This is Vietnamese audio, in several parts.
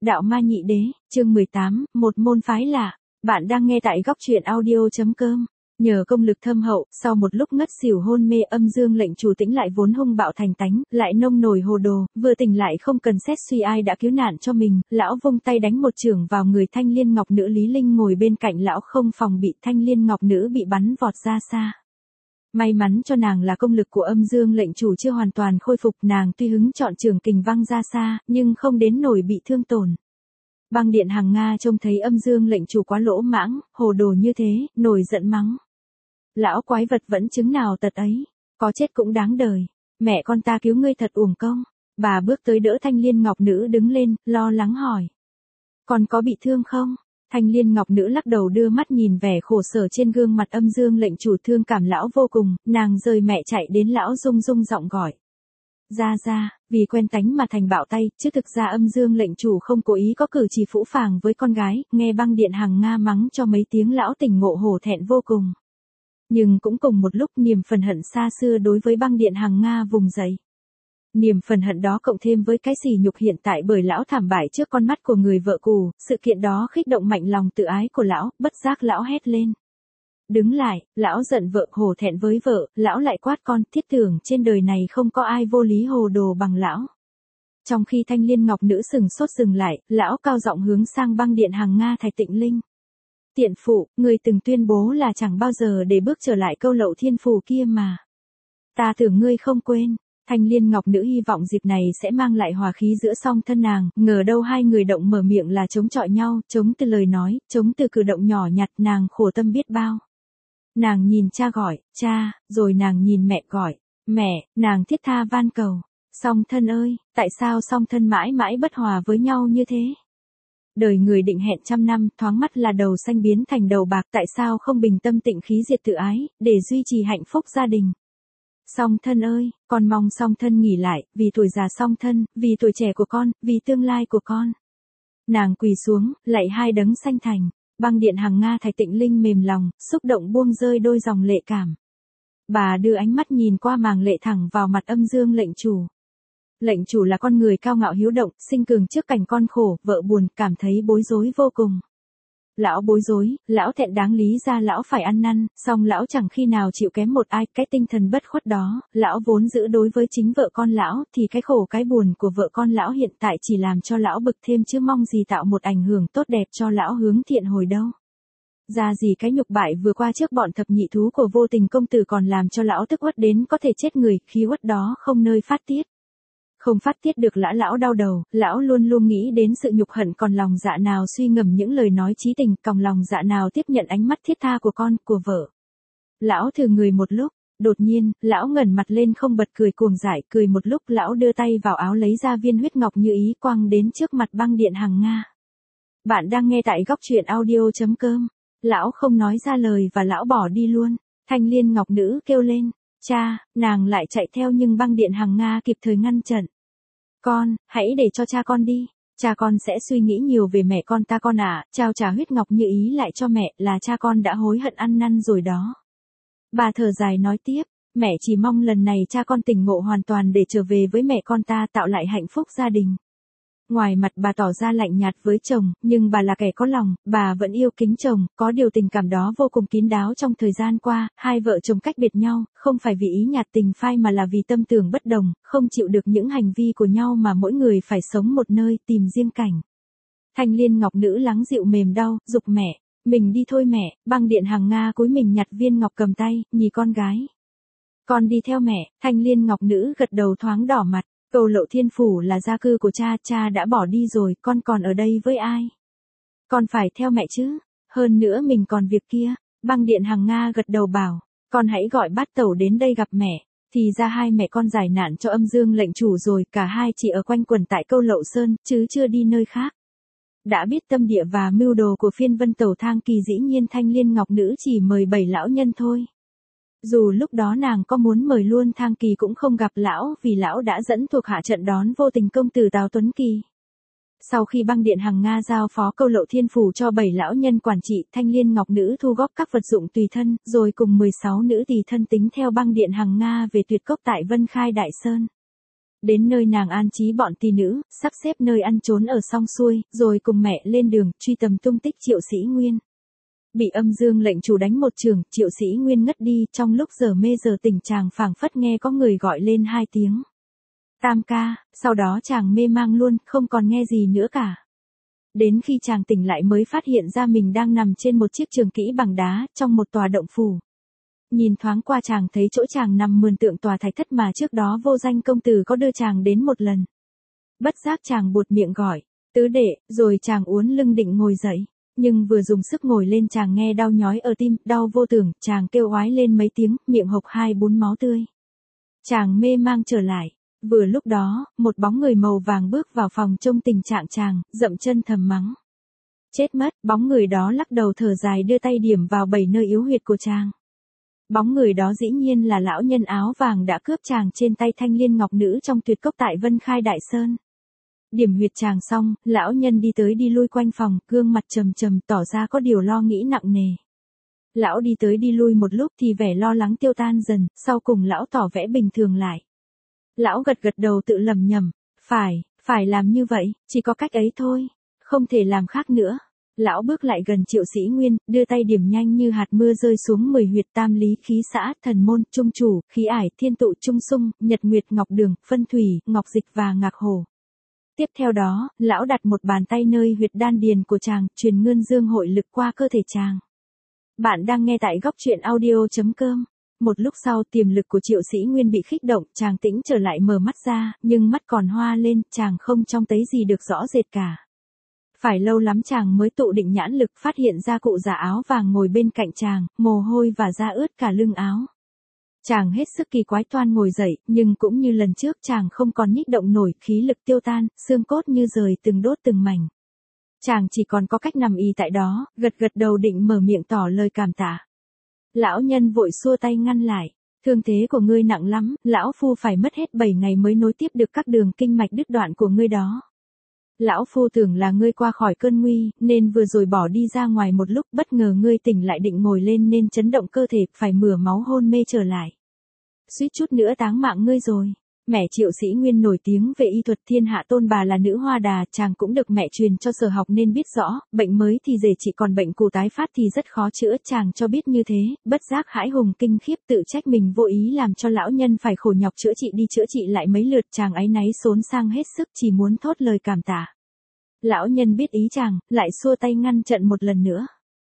Đạo Ma Nhị Đế, chương 18, một môn phái lạ. Bạn đang nghe tại góc truyện audio.com. Nhờ công lực thâm hậu, sau một lúc ngất xỉu hôn mê, Âm Dương lệnh chủ tĩnh lại vốn hung bạo thành tánh, lại nông nổi hồ đồ, vừa tỉnh lại không cần xét suy ai đã cứu nạn cho mình, lão vung tay đánh một chưởng vào người Thanh Liên Ngọc Nữ. Lý Linh ngồi bên cạnh lão không phòng bị, Thanh Liên Ngọc Nữ bị bắn vọt ra xa. May mắn cho nàng là công lực của Âm Dương lệnh chủ chưa hoàn toàn khôi phục, nàng tuy hứng chọn trường kình văng ra xa, nhưng không đến nổi bị thương tổn. Băng Điện Hằng Nga trông thấy Âm Dương lệnh chủ quá lỗ mãng, hồ đồ như thế, nổi giận mắng. Lão quái vật vẫn chứng nào tật ấy, có chết cũng đáng đời, mẹ con ta cứu ngươi thật uổng công. Bà bước tới đỡ Thanh Liên Ngọc Nữ đứng lên, lo lắng hỏi. Còn có bị thương không? Thanh Liên Ngọc Nữ lắc đầu đưa mắt nhìn vẻ khổ sở trên gương mặt Âm Dương lệnh chủ, thương cảm lão vô cùng, nàng rời mẹ chạy đến lão rung rung giọng gọi. Ra, vì quen tánh mà thành bạo tay, chứ thực ra Âm Dương lệnh chủ không cố ý có cử chỉ phũ phàng với con gái, nghe Băng Điện Hằng Nga mắng cho mấy tiếng lão tỉnh ngộ hổ thẹn vô cùng. Nhưng cũng cùng một lúc niềm phần hận xa xưa đối với Băng Điện Hằng Nga vùng dậy. Niềm phần hận đó cộng thêm với cái sỉ nhục hiện tại bởi lão thảm bại trước con mắt của người vợ cũ, sự kiện đó khích động mạnh lòng tự ái của lão, bất giác lão hét lên. Đứng lại, lão giận vợ, hổ thẹn với vợ, lão lại quát con, thiết tưởng trên đời này không có ai vô lý hồ đồ bằng lão. Trong khi Thanh Liên Ngọc Nữ sừng sốt dừng lại, lão cao giọng hướng sang Băng Điện Hằng Nga Thạch Tịnh Linh. Tiện phụ, người từng tuyên bố là chẳng bao giờ để bước trở lại câu Lậu Thiên Phù kia mà. Ta tưởng ngươi không quên. Thanh Liên Ngọc Nữ hy vọng dịp này sẽ mang lại hòa khí giữa song thân nàng, ngờ đâu hai người động mở miệng là chống chọi nhau, chống từ lời nói, chống từ cử động nhỏ nhặt, nàng khổ tâm biết bao. Nàng nhìn cha gọi, cha, rồi nàng nhìn mẹ gọi, mẹ, nàng thiết tha van cầu. Song thân ơi, tại sao song thân mãi mãi bất hòa với nhau như thế? Đời người định hẹn trăm năm, thoáng mắt là đầu xanh biến thành đầu bạc, tại sao không bình tâm tịnh khí diệt tự ái, để duy trì hạnh phúc gia đình? Song thân ơi, con mong song thân nghỉ lại, vì tuổi già song thân, vì tuổi trẻ của con, vì tương lai của con. Nàng quỳ xuống, lạy hai đấng sanh thành. Băng Điện Hằng Nga Thạch Tịnh Linh mềm lòng, xúc động buông rơi đôi dòng lệ cảm. Bà đưa ánh mắt nhìn qua màng lệ thẳng vào mặt Âm Dương lệnh chủ. Lệnh chủ là con người cao ngạo hiếu động, sinh cường trước cảnh con khổ, vợ buồn, cảm thấy bối rối vô cùng. Lão bối rối, lão thẹn đáng lý ra lão phải ăn năn, song lão chẳng khi nào chịu kém một ai, cái tinh thần bất khuất đó, lão vốn giữ đối với chính vợ con lão, thì cái khổ cái buồn của vợ con lão hiện tại chỉ làm cho lão bực thêm chứ mong gì tạo một ảnh hưởng tốt đẹp cho lão hướng thiện hồi đâu. Ra gì cái nhục bại vừa qua trước bọn thập nhị thú của Vô Tình công tử còn làm cho lão tức uất đến có thể chết người, khí uất đó không nơi phát tiết. Không phát tiết được lão đau đầu, lão luôn luôn nghĩ đến sự nhục hận, còn lòng dạ nào suy ngẫm những lời nói chí tình, còng lòng dạ nào tiếp nhận ánh mắt thiết tha của con, của vợ. Lão thử người một lúc, đột nhiên, lão ngẩng mặt lên không bật cười cuồng dại, cười một lúc lão đưa tay vào áo lấy ra viên huyết ngọc như ý quăng đến trước mặt Băng Điện Hằng Nga. Bạn đang nghe tại góc truyện audio.com. Lão không nói ra lời và lão bỏ đi luôn. Thanh Liên Ngọc Nữ kêu lên. Cha, nàng lại chạy theo nhưng Băng Điện Hằng Nga kịp thời ngăn chặn. Con, hãy để cho cha con đi. Cha con sẽ suy nghĩ nhiều về mẹ con ta con ạ, trao trả huyết ngọc như ý lại cho mẹ, là cha con đã hối hận ăn năn rồi đó. Bà thở dài nói tiếp, mẹ chỉ mong lần này cha con tỉnh ngộ hoàn toàn để trở về với mẹ con ta, tạo lại hạnh phúc gia đình. Ngoài mặt bà tỏ ra lạnh nhạt với chồng, nhưng bà là kẻ có lòng, bà vẫn yêu kính chồng, có điều tình cảm đó vô cùng kín đáo. Trong thời gian qua, hai vợ chồng cách biệt nhau, không phải vì ý nhạt tình phai mà là vì tâm tưởng bất đồng, không chịu được những hành vi của nhau mà mỗi người phải sống một nơi, tìm riêng cảnh. Thanh Liên Ngọc Nữ lắng dịu mềm đau, giục mẹ, mình đi thôi mẹ. Băng Điện Hằng Nga cúi mình nhặt viên ngọc cầm tay, nhìn con gái. Con đi theo mẹ. Thanh Liên Ngọc Nữ gật đầu thoáng đỏ mặt. Câu Lậu Thiên Phủ là gia cư của cha, cha đã bỏ đi rồi, con còn ở đây với ai? Con phải theo mẹ chứ, hơn nữa mình còn việc kia. Băng Điện Hằng Nga gật đầu bảo, con hãy gọi bát tẩu đến đây gặp mẹ. Thì ra hai mẹ con giải nạn cho Âm Dương lệnh chủ rồi, cả hai chỉ ở quanh quẩn tại Câu Lậu Sơn, chứ chưa đi nơi khác. Đã biết tâm địa và mưu đồ của phiên vân tẩu Thang Kỳ, dĩ nhiên Thanh Liên Ngọc Nữ chỉ mời 7 lão nhân thôi. Dù lúc đó nàng có muốn mời luôn Thang Kỳ cũng không gặp lão, vì lão đã dẫn thuộc hạ trận đón Vô Tình công tử Tào Tuấn Kỳ. Sau khi Băng Điện Hằng Nga giao phó Câu Lậu Thiên Phủ cho 7 lão nhân quản trị, Thanh Liên Ngọc Nữ thu góp các vật dụng tùy thân, rồi cùng 16 nữ tỳ thân tính theo Băng Điện Hằng Nga về Tuyệt Cốc tại Vân Khai Đại Sơn. Đến nơi nàng an trí bọn tỳ nữ, sắp xếp nơi ăn trốn ở xong xuôi, rồi cùng mẹ lên đường, truy tầm tung tích Triệu Sĩ Nguyên. Bị Âm Dương lệnh chủ đánh một trường, Triệu Sĩ Nguyên ngất đi, trong lúc giờ mê giờ tỉnh chàng phảng phất nghe có người gọi lên 2 tiếng. Tam ca, sau đó chàng mê mang luôn, không còn nghe gì nữa cả. Đến khi chàng tỉnh lại mới phát hiện ra mình đang nằm trên một chiếc trường kỹ bằng đá, trong một tòa động phủ. Nhìn thoáng qua chàng thấy chỗ chàng nằm mườn tượng tòa thạch thất mà trước đó Vô Danh công tử có đưa chàng đến một lần. Bất giác chàng buột miệng gọi, tứ đệ, rồi chàng uốn lưng định ngồi dậy. Nhưng vừa dùng sức ngồi lên chàng nghe đau nhói ở tim, đau vô tưởng, chàng kêu oái lên mấy tiếng, miệng hộc 2-4 máu tươi. Chàng mê mang trở lại. Vừa lúc đó, một bóng người màu vàng bước vào phòng trông tình trạng chàng, dậm chân thầm mắng. Chết mất, bóng người đó lắc đầu thở dài đưa tay điểm vào 7 nơi yếu huyệt của chàng. Bóng người đó dĩ nhiên là lão nhân áo vàng đã cướp chàng trên tay Thanh Liên Ngọc Nữ trong tuyệt cốc tại Vân Khai Đại Sơn. Điểm huyệt chàng xong, lão nhân đi tới đi lui quanh phòng, gương mặt trầm trầm tỏ ra có điều lo nghĩ nặng nề. Lão đi tới đi lui một lúc thì vẻ lo lắng tiêu tan dần, sau cùng lão tỏ vẻ bình thường lại. Lão gật gật đầu tự lẩm nhẩm, phải làm như vậy, chỉ có cách ấy thôi, không thể làm khác nữa. Lão bước lại gần Triệu Sĩ Nguyên, đưa tay điểm nhanh như hạt mưa rơi xuống 10 huyệt tam lý khí xã, thần môn, trung chủ, khí ải, thiên tụ, trung sung, nhật nguyệt, ngọc đường, phân thủy, ngọc dịch và ngạc hổ. Tiếp theo đó, lão đặt một bàn tay nơi huyệt đan điền của chàng, truyền ngân dương hội lực qua cơ thể chàng. Bạn đang nghe tại góc truyện audio.com. Một lúc sau tiềm lực của Triệu Sĩ Nguyên bị khích động, chàng tĩnh trở lại mở mắt ra, nhưng mắt còn hoa lên, chàng không trông thấy gì được rõ rệt cả. Phải lâu lắm chàng mới tụ định nhãn lực phát hiện ra cụ già áo vàng ngồi bên cạnh chàng, mồ hôi và da ướt cả lưng áo. Chàng hết sức kỳ quái toan ngồi dậy, nhưng cũng như lần trước chàng không còn nhích động nổi, khí lực tiêu tan, xương cốt như rời từng đốt từng mảnh. Chàng chỉ còn có cách nằm y tại đó, gật gật đầu định mở miệng tỏ lời cảm tạ. Lão nhân vội xua tay ngăn lại. Thương thế của ngươi nặng lắm, lão phu phải mất hết 7 ngày mới nối tiếp được các đường kinh mạch đứt đoạn của ngươi đó. Lão phu tưởng là ngươi qua khỏi cơn nguy, nên vừa rồi bỏ đi ra ngoài một lúc, bất ngờ ngươi tỉnh lại định ngồi lên nên chấn động cơ thể, phải mửa máu hôn mê trở lại. Suýt chút nữa táng mạng ngươi rồi. Mẹ Triệu Sĩ Nguyên nổi tiếng về y thuật thiên hạ tôn bà là nữ Hoa Đà, chàng cũng được mẹ truyền cho sở học nên biết rõ, bệnh mới thì dễ trị còn bệnh cũ tái phát thì rất khó chữa, chàng cho biết như thế, bất giác hãi hùng kinh khiếp tự trách mình vô ý làm cho lão nhân phải khổ nhọc chữa trị đi chữa trị lại mấy lượt, chàng áy náy xốn sang hết sức chỉ muốn thốt lời cảm tạ. Lão nhân biết ý chàng, lại xua tay ngăn trận một lần nữa.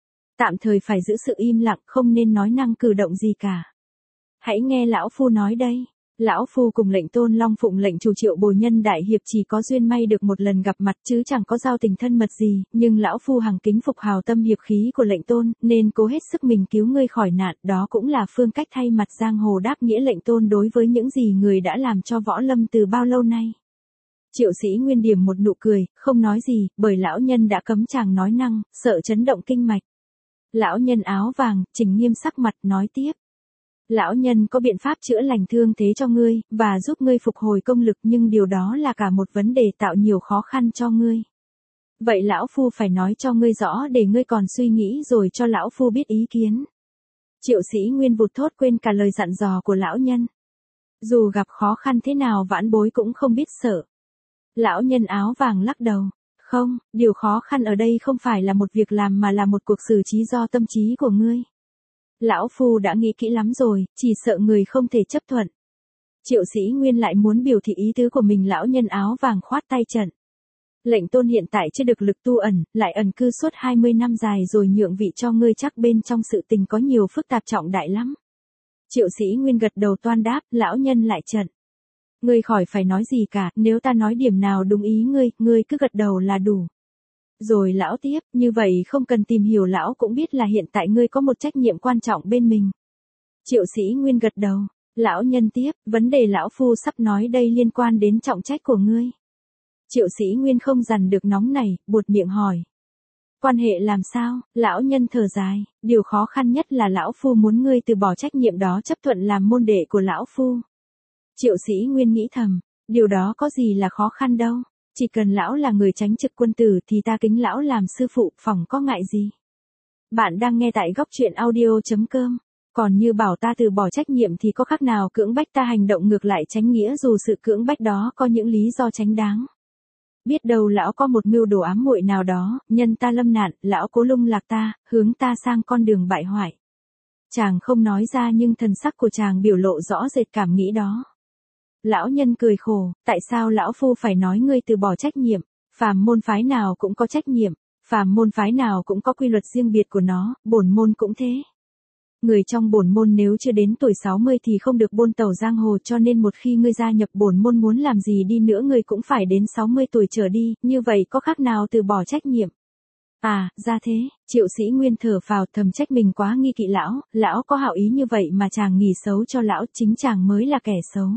Tạm thời phải giữ sự im lặng, không nên nói năng cử động gì cả. Hãy nghe lão phu nói đây. Lão phu cùng lệnh tôn long phụng lệnh chủ Triệu Bồi Nhân đại hiệp chỉ có duyên may được một lần gặp mặt chứ chẳng có giao tình thân mật gì, nhưng lão phu hằng kính phục hào tâm hiệp khí của lệnh tôn, nên cố hết sức mình cứu ngươi khỏi nạn, đó cũng là phương cách thay mặt giang hồ đáp nghĩa lệnh tôn đối với những gì người đã làm cho võ lâm từ bao lâu nay. Triệu Sĩ Nguyên điểm một nụ cười, không nói gì, bởi lão nhân đã cấm chàng nói năng, sợ chấn động kinh mạch. Lão nhân áo vàng, chỉnh nghiêm sắc mặt, nói tiếp. Lão nhân có biện pháp chữa lành thương thế cho ngươi, và giúp ngươi phục hồi công lực, nhưng điều đó là cả một vấn đề tạo nhiều khó khăn cho ngươi. Vậy lão phu phải nói cho ngươi rõ để ngươi còn suy nghĩ rồi cho lão phu biết ý kiến. Triệu Sĩ Nguyên vụt thốt quên cả lời dặn dò của lão nhân. Dù gặp khó khăn thế nào vãn bối cũng không biết sợ. Lão nhân áo vàng lắc đầu. Không, điều khó khăn ở đây không phải là một việc làm mà là một cuộc xử trí do tâm trí của ngươi. Lão phu đã nghĩ kỹ lắm rồi, chỉ sợ người không thể chấp thuận. Triệu Sĩ Nguyên lại muốn biểu thị ý tứ của mình, lão nhân áo vàng khoát tay trận. Lệnh tôn hiện tại chưa được lực tu ẩn, lại ẩn cư suốt 20 năm dài rồi nhượng vị cho ngươi, chắc bên trong sự tình có nhiều phức tạp trọng đại lắm. Triệu Sĩ Nguyên gật đầu toan đáp, lão nhân lại trận. Ngươi khỏi phải nói gì cả, nếu ta nói điểm nào đúng ý ngươi cứ gật đầu là đủ. Rồi lão tiếp, như vậy không cần tìm hiểu lão cũng biết là hiện tại ngươi có một trách nhiệm quan trọng bên mình. Triệu Sĩ Nguyên gật đầu, lão nhân tiếp, vấn đề lão phu sắp nói đây liên quan đến trọng trách của ngươi. Triệu Sĩ Nguyên không dằn được nóng này, buột miệng hỏi. Quan hệ làm sao? Lão nhân thở dài, điều khó khăn nhất là lão phu muốn ngươi từ bỏ trách nhiệm đó chấp thuận làm môn đệ của lão phu. Triệu Sĩ Nguyên nghĩ thầm, điều đó có gì là khó khăn đâu. Chỉ cần lão là người tránh trực quân tử thì ta kính lão làm sư phụ, phỏng có ngại gì. Bạn đang nghe tại góc truyện audio.com. Còn như bảo ta từ bỏ trách nhiệm thì có khác nào cưỡng bách ta hành động ngược lại tránh nghĩa, dù sự cưỡng bách đó có những lý do chính đáng. Biết đâu lão có một mưu đồ ám muội nào đó, nhân ta lâm nạn, lão cố lung lạc ta, hướng ta sang con đường bại hoại. Chàng không nói ra nhưng thần sắc của chàng biểu lộ rõ rệt cảm nghĩ đó. Lão nhân cười khổ, tại sao lão phu phải nói ngươi từ bỏ trách nhiệm? Phàm môn phái nào cũng có trách nhiệm, phàm môn phái nào cũng có quy luật riêng biệt của nó, bổn môn cũng thế. Người trong bổn môn nếu chưa đến tuổi 60 thì không được buôn tàu giang hồ, cho nên một khi ngươi gia nhập bổn môn muốn làm gì đi nữa ngươi cũng phải đến 60 tuổi trở đi, như vậy có khác nào từ bỏ trách nhiệm? À, ra thế, Triệu Sĩ Nguyên thở phào thầm trách mình quá nghi kỵ lão có hảo ý như vậy mà chàng nghĩ xấu cho lão, chính chàng mới là kẻ xấu.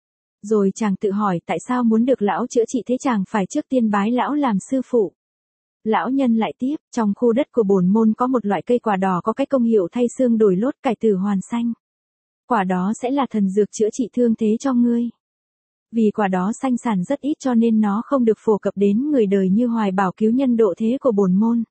Rồi chàng tự hỏi tại sao muốn được lão chữa trị thế chàng phải trước tiên bái lão làm sư phụ. Lão nhân lại tiếp, trong khu đất của bổn môn có một loại cây quả đỏ có cái công hiệu thay xương đổi lốt cải tử hoàn sanh. Quả đó sẽ là thần dược chữa trị thương thế cho ngươi. Vì quả đó sanh sản rất ít cho nên nó không được phổ cập đến người đời như hoài bảo cứu nhân độ thế của bổn môn.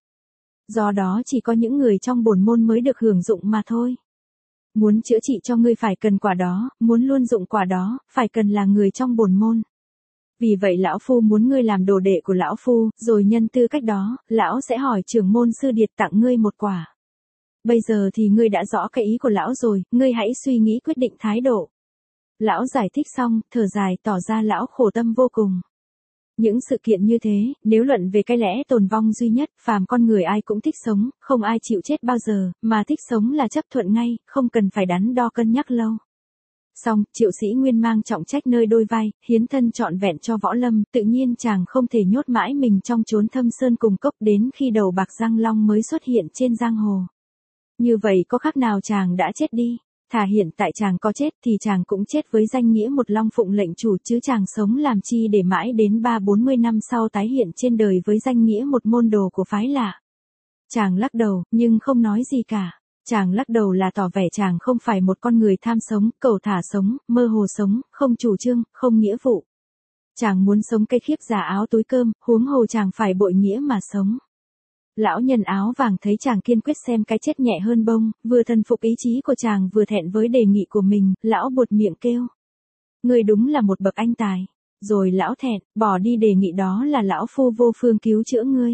Do đó chỉ có những người trong bổn môn mới được hưởng dụng mà thôi. Muốn chữa trị cho ngươi phải cần quả đó, muốn luôn dụng quả đó, phải cần là người trong bổn môn. Vì vậy lão phu muốn ngươi làm đồ đệ của lão phu, rồi nhân tư cách đó, lão sẽ hỏi trưởng môn sư điệt tặng ngươi một quả. Bây giờ thì ngươi đã rõ cái ý của lão rồi, ngươi hãy suy nghĩ quyết định thái độ. Lão giải thích xong, thở dài tỏ ra lão khổ tâm vô cùng. Những sự kiện như thế, nếu luận về cái lẽ tồn vong duy nhất, phàm con người ai cũng thích sống, không ai chịu chết bao giờ, mà thích sống là chấp thuận ngay, không cần phải đắn đo cân nhắc lâu. Xong, Triệu Sĩ Nguyên mang trọng trách nơi đôi vai, hiến thân trọn vẹn cho Võ Lâm, tự nhiên chàng không thể nhốt mãi mình trong chốn thâm sơn cùng cốc đến khi đầu bạc răng long mới xuất hiện trên giang hồ. Như vậy có khác nào chàng đã chết đi, thà hiện tại chàng có chết thì chàng cũng chết với danh nghĩa một long phụng lệnh chủ, chứ chàng sống làm chi để mãi đến 30-40 năm sau tái hiện trên đời với danh nghĩa một môn đồ của phái lạ. Chàng lắc đầu, nhưng không nói gì cả. Chàng lắc đầu là tỏ vẻ chàng không phải một con người tham sống, cầu thả sống, mơ hồ sống, không chủ trương, không nghĩa vụ. Chàng muốn sống cây khiếp giả áo túi cơm, huống hồ chàng phải bội nghĩa mà sống. Lão nhân áo vàng thấy chàng kiên quyết xem cái chết nhẹ hơn bông, vừa thần phục ý chí của chàng vừa thẹn với đề nghị của mình, lão buột miệng kêu. Người đúng là một bậc anh tài. Rồi lão thẹn, bỏ đi đề nghị đó là lão phu vô phương cứu chữa ngươi.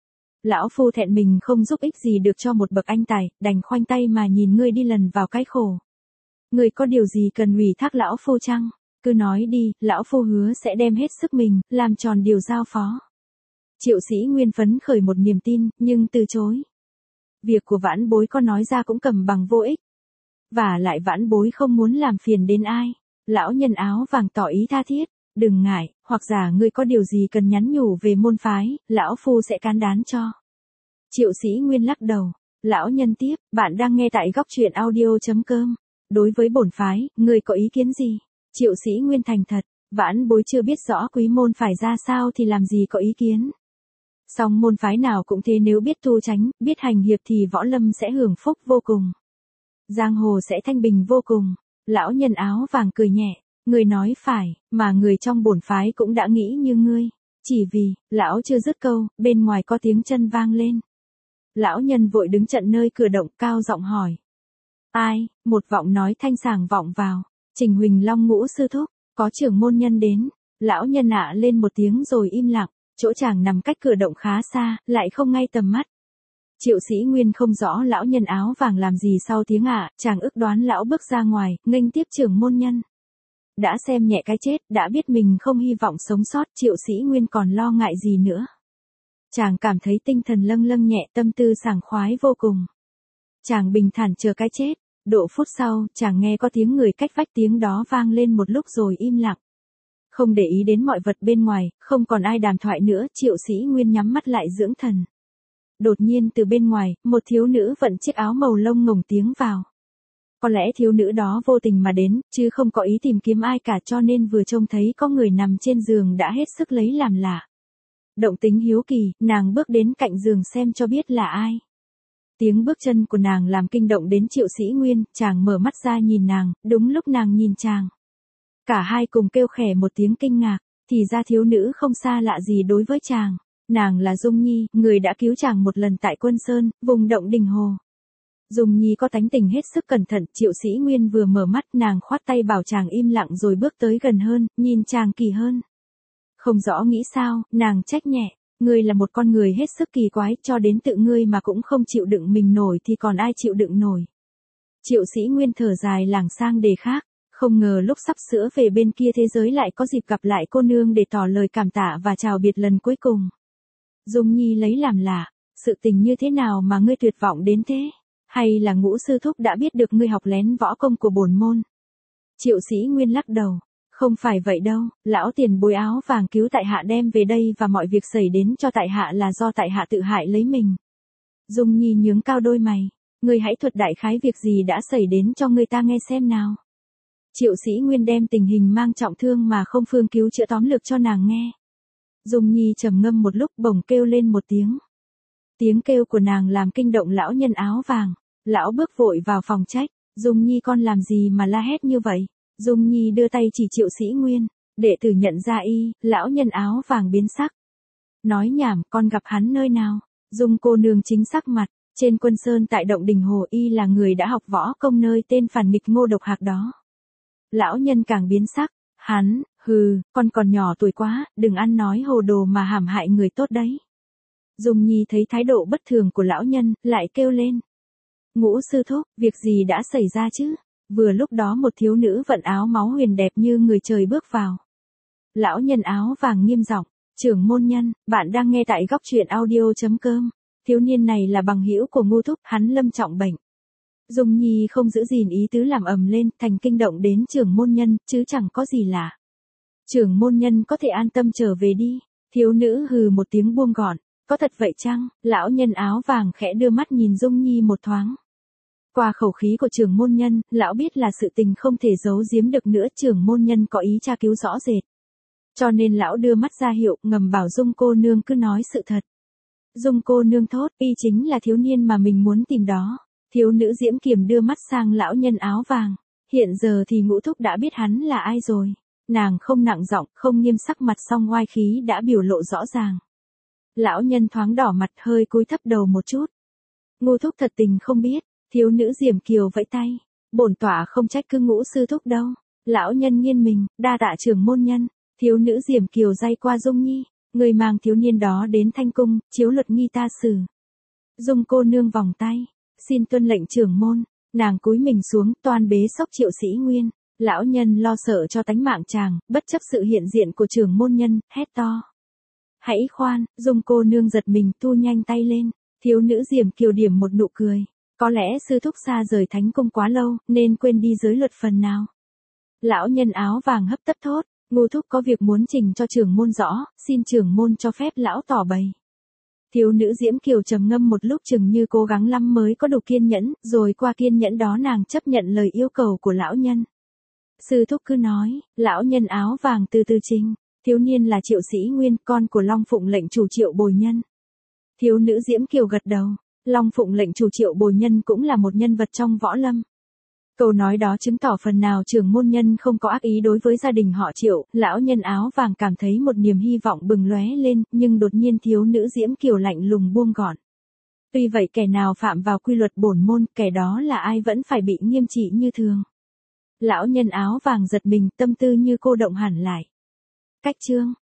Lão phu thẹn mình không giúp ích gì được cho một bậc anh tài, đành khoanh tay mà nhìn ngươi đi lần vào cái khổ. Ngươi có điều gì cần ủy thác lão phu chăng? Cứ nói đi, lão phu hứa sẽ đem hết sức mình, làm tròn điều giao phó. Triệu Sĩ Nguyên phấn khởi một niềm tin, nhưng từ chối. Việc của vãn bối có nói ra cũng cầm bằng vô ích. Và lại vãn bối không muốn làm phiền đến ai. Lão nhân áo vàng tỏ ý tha thiết, đừng ngại, hoặc giả ngươi có điều gì cần nhắn nhủ về môn phái, lão phu sẽ cán đán cho. Triệu Sĩ Nguyên lắc đầu, lão nhân tiếp, bạn đang nghe tại góc truyện audio.com. Đối với bổn phái, ngươi có ý kiến gì? Triệu Sĩ Nguyên thành thật, vãn bối chưa biết rõ quý môn phải ra sao thì làm gì có ý kiến. Song môn phái nào cũng thế, nếu biết tu tránh, biết hành hiệp thì Võ Lâm sẽ hưởng phúc vô cùng. Giang hồ sẽ thanh bình vô cùng. Lão nhân áo vàng cười nhẹ, người nói phải, mà người trong bổn phái cũng đã nghĩ như ngươi. Chỉ vì, lão chưa dứt câu, bên ngoài có tiếng chân vang lên. Lão nhân vội đứng chặn nơi cửa động, cao giọng hỏi. Ai? Một giọng nói thanh sảng vọng vào. Trình Huỳnh Long Ngũ sư thúc, có trưởng môn nhân đến. Lão nhân ạ lên một tiếng rồi im lặng. Chỗ chàng nằm cách cửa động khá xa, lại không ngay tầm mắt. Triệu Sĩ Nguyên không rõ lão nhân áo vàng làm gì sau tiếng ạ, chàng ước đoán lão bước ra ngoài, nghênh tiếp trưởng môn nhân. Đã xem nhẹ cái chết, đã biết mình không hy vọng sống sót, Triệu Sĩ Nguyên còn lo ngại gì nữa. Chàng cảm thấy tinh thần lâng lâng nhẹ, tâm tư sảng khoái vô cùng. Chàng bình thản chờ cái chết. Độ phút sau, chàng nghe có tiếng người cách vách, tiếng đó vang lên một lúc rồi im lặng. Không để ý đến mọi vật bên ngoài, không còn ai đàm thoại nữa, Triệu Sĩ Nguyên nhắm mắt lại dưỡng thần. Đột nhiên từ bên ngoài, một thiếu nữ vận chiếc áo màu lông ngồng tiếng vào. Có lẽ thiếu nữ đó vô tình mà đến, chứ không có ý tìm kiếm ai cả, cho nên vừa trông thấy có người nằm trên giường đã hết sức lấy làm lạ. Động tính hiếu kỳ, nàng bước đến cạnh giường xem cho biết là ai. Tiếng bước chân của nàng làm kinh động đến Triệu Sĩ Nguyên, chàng mở mắt ra nhìn nàng, đúng lúc nàng nhìn chàng. Cả hai cùng kêu khẽ một tiếng kinh ngạc, thì ra thiếu nữ không xa lạ gì đối với chàng. Nàng là Dung Nhi, người đã cứu chàng một lần tại Quân Sơn, vùng động Đình Hồ. Dung Nhi có tánh tình hết sức cẩn thận, Triệu Sĩ Nguyên vừa mở mắt nàng khoát tay bảo chàng im lặng rồi bước tới gần hơn, nhìn chàng kỳ hơn. Không rõ nghĩ sao, nàng trách nhẹ, ngươi là một con người hết sức kỳ quái, cho đến tự ngươi mà cũng không chịu đựng mình nổi thì còn ai chịu đựng nổi. Triệu Sĩ Nguyên thở dài lảng sang đề khác, không ngờ lúc sắp sửa về bên kia thế giới lại có dịp gặp lại cô nương để tỏ lời cảm tạ và chào biệt lần cuối cùng. Dung Nhi lấy làm lạ, sự tình như thế nào mà ngươi tuyệt vọng đến thế? Hay là Ngũ sư thúc đã biết được ngươi học lén võ công của bổn môn? Triệu Sĩ Nguyên lắc đầu, không phải vậy đâu, lão tiền bối áo vàng cứu tại hạ đem về đây và mọi việc xảy đến cho tại hạ là do tại hạ tự hại lấy mình. Dung Nhi nhướng cao đôi mày, ngươi hãy thuật đại khái việc gì đã xảy đến cho người ta nghe xem nào. Triệu Sĩ Nguyên đem tình hình mang trọng thương mà không phương cứu chữa tóm lược cho nàng nghe. Dung Nhi trầm ngâm một lúc bỗng kêu lên một tiếng. Tiếng kêu của nàng làm kinh động lão nhân áo vàng, lão bước vội vào phòng trách, Dung Nhi con làm gì mà la hét như vậy? Dung Nhi đưa tay chỉ Triệu Sĩ Nguyên, đệ tử nhận ra y, lão nhân áo vàng biến sắc. Nói nhảm, con gặp hắn nơi nào? Dung cô nương chính sắc mặt, trên Quân Sơn tại động Đình Hồ y là người đã học võ công nơi tên phản nghịch Ngô Độc Hạc đó. Lão nhân càng biến sắc, hắn, hừ, con còn nhỏ tuổi quá, đừng ăn nói hồ đồ mà hãm hại người tốt đấy. Dung Nhi thấy thái độ bất thường của lão nhân, lại kêu lên. Ngũ sư thúc, việc gì đã xảy ra chứ? Vừa lúc đó một thiếu nữ vận áo máu huyền đẹp như người trời bước vào. Lão nhân áo vàng nghiêm giọng, trưởng môn nhân, bạn đang nghe tại góc truyện audio.com. Thiếu niên này là bằng hữu của Ngô thúc, hắn lâm trọng bệnh. Dung Nhi không giữ gìn ý tứ làm ầm lên, thành kinh động đến trưởng môn nhân, chứ chẳng có gì lạ. Trưởng môn nhân có thể an tâm trở về đi. Thiếu nữ hừ một tiếng buông gọn. Có thật vậy chăng? Lão nhân áo vàng khẽ đưa mắt nhìn Dung Nhi một thoáng. Qua khẩu khí của trưởng môn nhân, lão biết là sự tình không thể giấu giếm được nữa, trưởng môn nhân có ý tra cứu rõ rệt. Cho nên lão đưa mắt ra hiệu, ngầm bảo Dung cô nương cứ nói sự thật. Dung cô nương thốt, y chính là thiếu niên mà mình muốn tìm đó. Thiếu nữ Diễm Kiềm đưa mắt sang lão nhân áo vàng. Hiện giờ thì Ngũ thúc đã biết hắn là ai rồi. Nàng không nặng giọng, không nghiêm sắc mặt, song oai khí đã biểu lộ rõ ràng. Lão nhân thoáng đỏ mặt, hơi cúi thấp đầu một chút. Ngô thúc thật tình không biết. Thiếu nữ Diễm Kiều vẫy tay. Bổn tọa không trách cứ Ngũ sư thúc đâu. Lão nhân nghiêng mình, đa tạ trưởng môn nhân. Thiếu nữ Diễm Kiều day qua Dung Nhi. Người mang thiếu niên đó đến Thanh cung, chiếu luật nghi ta xử. Dung cô nương vòng tay. Xin tuân lệnh trưởng môn. Nàng cúi mình xuống, toan bế xốc Triệu Sĩ Nguyên. Lão nhân lo sợ cho tánh mạng chàng, bất chấp sự hiện diện của trưởng môn nhân, hét to. Hãy khoan, Dung cô nương giật mình, thu nhanh tay lên. Thiếu nữ Diễm Kiều điểm một nụ cười. Có lẽ sư thúc xa rời thánh cung quá lâu, nên quên đi giới luật phần nào. Lão nhân áo vàng hấp tấp thốt, Ngô thúc có việc muốn trình cho trưởng môn rõ, xin trưởng môn cho phép lão tỏ bày. Thiếu nữ Diễm Kiều trầm ngâm một lúc, chừng như cố gắng lắm mới có đủ kiên nhẫn, rồi qua kiên nhẫn đó nàng chấp nhận lời yêu cầu của lão nhân. Sư thúc cứ nói, lão nhân áo vàng từ từ trình. Thiếu niên là Triệu Sĩ Nguyên, con của Long Phụng lệnh chủ Triệu Bồi Nhân. Thiếu nữ Diễm Kiều gật đầu. Long Phụng lệnh chủ Triệu Bồi Nhân cũng là một nhân vật trong võ lâm. Câu nói đó chứng tỏ phần nào trưởng môn nhân không có ác ý đối với gia đình họ Triệu. Lão nhân áo vàng cảm thấy một niềm hy vọng bừng lóe lên, nhưng đột nhiên thiếu nữ Diễm Kiều lạnh lùng buông gọn. Tuy vậy kẻ nào phạm vào quy luật bổn môn, kẻ đó là ai vẫn phải bị nghiêm trị như thường. Lão nhân áo vàng giật mình, tâm tư như cô động hẳn lại. Cách chương